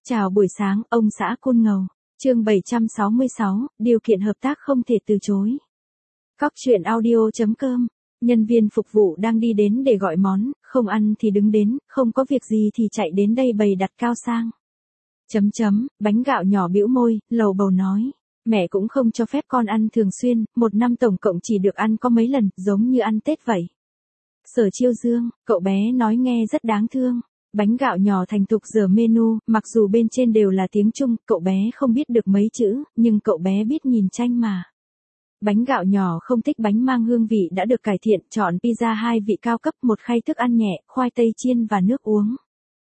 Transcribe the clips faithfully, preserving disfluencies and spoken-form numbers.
Chào buổi sáng, ông xã Côn Ngầu. Chương bảy trăm sáu mươi sáu, điều kiện hợp tác không thể từ chối. Cóc truyện audio chấm com. Nhân viên phục vụ đang đi đến để gọi món, không ăn thì đứng đến, không có việc gì thì chạy đến đây bày đặt cao sang. Chấm chấm, bánh gạo nhỏ bĩu môi, lầu bầu nói. Mẹ cũng không cho phép con ăn thường xuyên, một năm tổng cộng chỉ được ăn có mấy lần, giống như ăn Tết vậy. Sở Chiêu Dương, cậu bé nói nghe rất đáng thương. Bánh gạo nhỏ thành thục dở menu, mặc dù bên trên đều là tiếng Trung, cậu bé không biết được mấy chữ, nhưng cậu bé biết nhìn tranh mà. Bánh gạo nhỏ không thích bánh mang hương vị đã được cải thiện, chọn pizza hai vị cao cấp, một khay thức ăn nhẹ, khoai tây chiên và nước uống.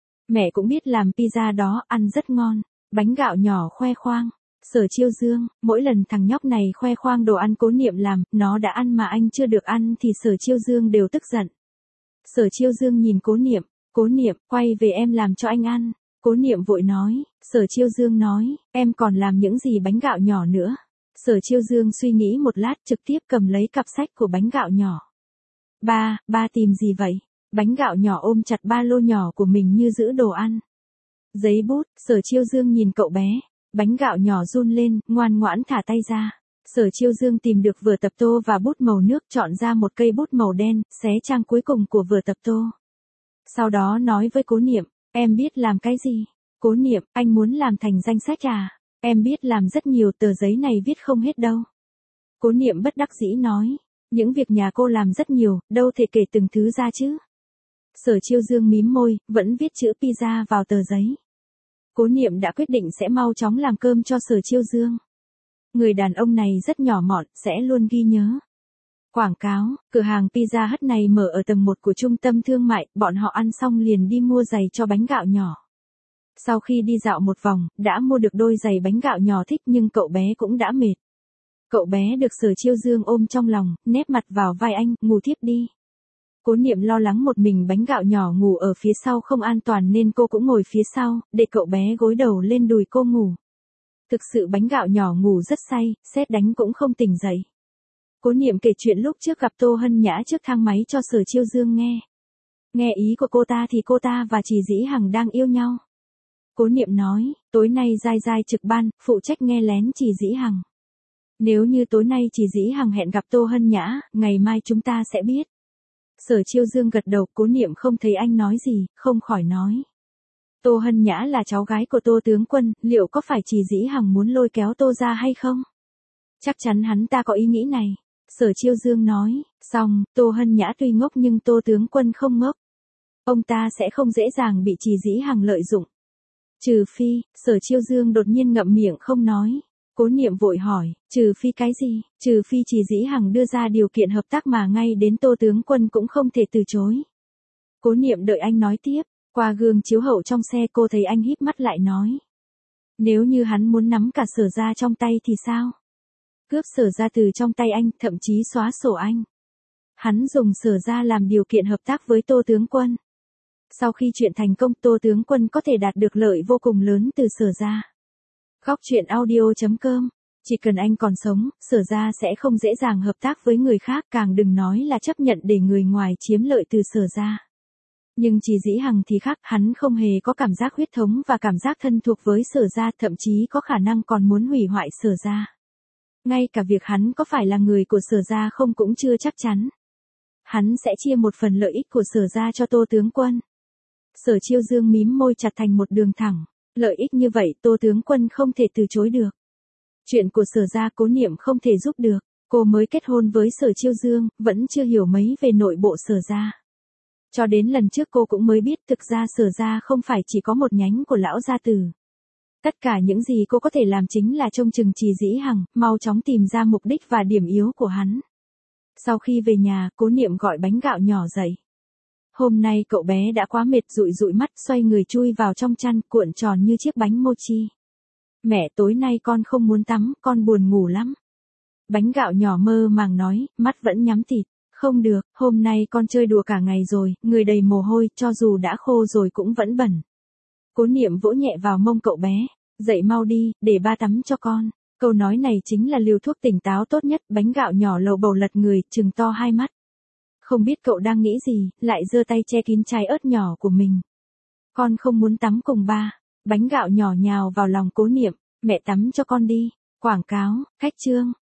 Mẹ cũng biết làm pizza đó, ăn rất ngon. Bánh gạo nhỏ khoe khoang. Sở Chiêu Dương, mỗi lần thằng nhóc này khoe khoang đồ ăn Cố Niệm làm, nó đã ăn mà anh chưa được ăn thì Sở Chiêu Dương đều tức giận. Sở Chiêu Dương nhìn Cố Niệm. Cố Niệm, quay về em làm cho anh ăn. Cố Niệm vội nói. Sở Chiêu Dương nói, em còn làm những gì bánh gạo nhỏ nữa. Sở Chiêu Dương suy nghĩ một lát, trực tiếp cầm lấy cặp sách của bánh gạo nhỏ. Ba, ba tìm gì vậy? Bánh gạo nhỏ ôm chặt ba lô nhỏ của mình như giữ đồ ăn. Giấy bút, Sở Chiêu Dương nhìn cậu bé. Bánh gạo nhỏ run lên, ngoan ngoãn thả tay ra. Sở Chiêu Dương tìm được vở tập tô và bút màu nước, chọn ra một cây bút màu đen, xé trang cuối cùng của vở tập tô. Sau đó nói với Cố Niệm, em biết làm cái gì? Cố Niệm, anh muốn làm thành danh sách à? Em biết làm rất nhiều, tờ giấy này viết không hết đâu. Cố Niệm bất đắc dĩ nói, những việc nhà cô làm rất nhiều, đâu thể kể từng thứ ra chứ. Sở Chiêu Dương mím môi, vẫn viết chữ pizza vào tờ giấy. Cố Niệm đã quyết định sẽ mau chóng làm cơm cho Sở Chiêu Dương. Người đàn ông này rất nhỏ mọn, sẽ luôn ghi nhớ. Quảng cáo, cửa hàng Pizza Hut này mở ở tầng một của trung tâm thương mại, bọn họ ăn xong liền đi mua giày cho bánh gạo nhỏ. Sau khi đi dạo một vòng, đã mua được đôi giày bánh gạo nhỏ thích nhưng cậu bé cũng đã mệt. Cậu bé được Sở Chiêu Dương ôm trong lòng, nép mặt vào vai anh, ngủ thiếp đi. Cố Niệm lo lắng một mình bánh gạo nhỏ ngủ ở phía sau không an toàn nên cô cũng ngồi phía sau, để cậu bé gối đầu lên đùi cô ngủ. Thực sự bánh gạo nhỏ ngủ rất say, sét đánh cũng không tỉnh dậy. Cố Niệm kể chuyện lúc trước gặp Tô Hân Nhã trước thang máy cho Sở Chiêu Dương nghe. Nghe ý của cô ta thì cô ta và Trì Dĩ Hằng đang yêu nhau. Cố Niệm nói, tối nay Giai Giai trực ban, phụ trách nghe lén Trì Dĩ Hằng. Nếu như tối nay Trì Dĩ Hằng hẹn gặp Tô Hân Nhã, ngày mai chúng ta sẽ biết. Sở Chiêu Dương gật đầu, Cố Niệm không thấy anh nói gì, không khỏi nói. Tô Hân Nhã là cháu gái của Tô tướng quân, liệu có phải Trì Dĩ Hằng muốn lôi kéo Tô ra hay không? Chắc chắn hắn ta có ý nghĩ này. Sở Chiêu Dương nói, xong, Tô Hân Nhã tuy ngốc nhưng Tô tướng quân không ngốc. Ông ta sẽ không dễ dàng bị Trì Dĩ Hằng lợi dụng. Trừ phi, Sở Chiêu Dương đột nhiên ngậm miệng không nói. Cố Niệm vội hỏi, trừ phi cái gì? Trừ phi Trì Dĩ Hằng đưa ra điều kiện hợp tác mà ngay đến Tô tướng quân cũng không thể từ chối. Cố Niệm đợi anh nói tiếp, qua gương chiếu hậu trong xe cô thấy anh híp mắt lại nói. Nếu như hắn muốn nắm cả Sở ra trong tay thì sao? Cướp Sở ra từ trong tay anh, thậm chí xóa sổ anh. Hắn dùng Sở ra làm điều kiện hợp tác với Tô tướng quân. Sau khi chuyện thành công, Tô tướng quân có thể đạt được lợi vô cùng lớn từ Sở ra. Cóc truyện audio chấm com. Chỉ cần anh còn sống, Sở ra sẽ không dễ dàng hợp tác với người khác, càng đừng nói là chấp nhận để người ngoài chiếm lợi từ Sở ra. Nhưng Trì Dĩ Hằng thì khác, hắn không hề có cảm giác huyết thống và cảm giác thân thuộc với Sở ra, thậm chí có khả năng còn muốn hủy hoại Sở ra. Ngay cả việc hắn có phải là người của Sở ra không cũng chưa chắc chắn. Hắn sẽ chia một phần lợi ích của Sở ra cho Tô tướng quân. Sở Chiêu Dương mím môi chặt thành một đường thẳng. Lợi ích như vậy Tô tướng quân không thể từ chối được. Chuyện của Sở ra Cố Niệm không thể giúp được. Cô mới kết hôn với Sở Chiêu Dương, vẫn chưa hiểu mấy về nội bộ Sở ra. Cho đến lần trước cô cũng mới biết thực ra Sở ra không phải chỉ có một nhánh của lão gia tử. Tất cả những gì cô có thể làm chính là trông chừng Trì Dĩ Hằng, mau chóng tìm ra mục đích và điểm yếu của hắn. Sau khi về nhà, Cố Niệm gọi bánh gạo nhỏ dậy. Hôm nay cậu bé đã quá mệt, dụi dụi mắt, xoay người chui vào trong chăn, cuộn tròn như chiếc bánh mochi. Mẹ, tối nay con không muốn tắm, con buồn ngủ lắm. Bánh gạo nhỏ mơ màng nói, mắt vẫn nhắm tịt. Không được, hôm nay con chơi đùa cả ngày rồi, người đầy mồ hôi, cho dù đã khô rồi cũng vẫn bẩn. Cố Niệm vỗ nhẹ vào mông cậu bé, dậy mau đi, để ba tắm cho con. Câu nói này chính là liều thuốc tỉnh táo tốt nhất. Bánh gạo nhỏ lầu bầu lật người, trừng to hai mắt. Không biết cậu đang nghĩ gì, lại giơ tay che kín trái ớt nhỏ của mình. Con không muốn tắm cùng ba. Bánh gạo nhỏ nhào vào lòng Cố Niệm, mẹ tắm cho con đi. Quảng cáo, khách trương.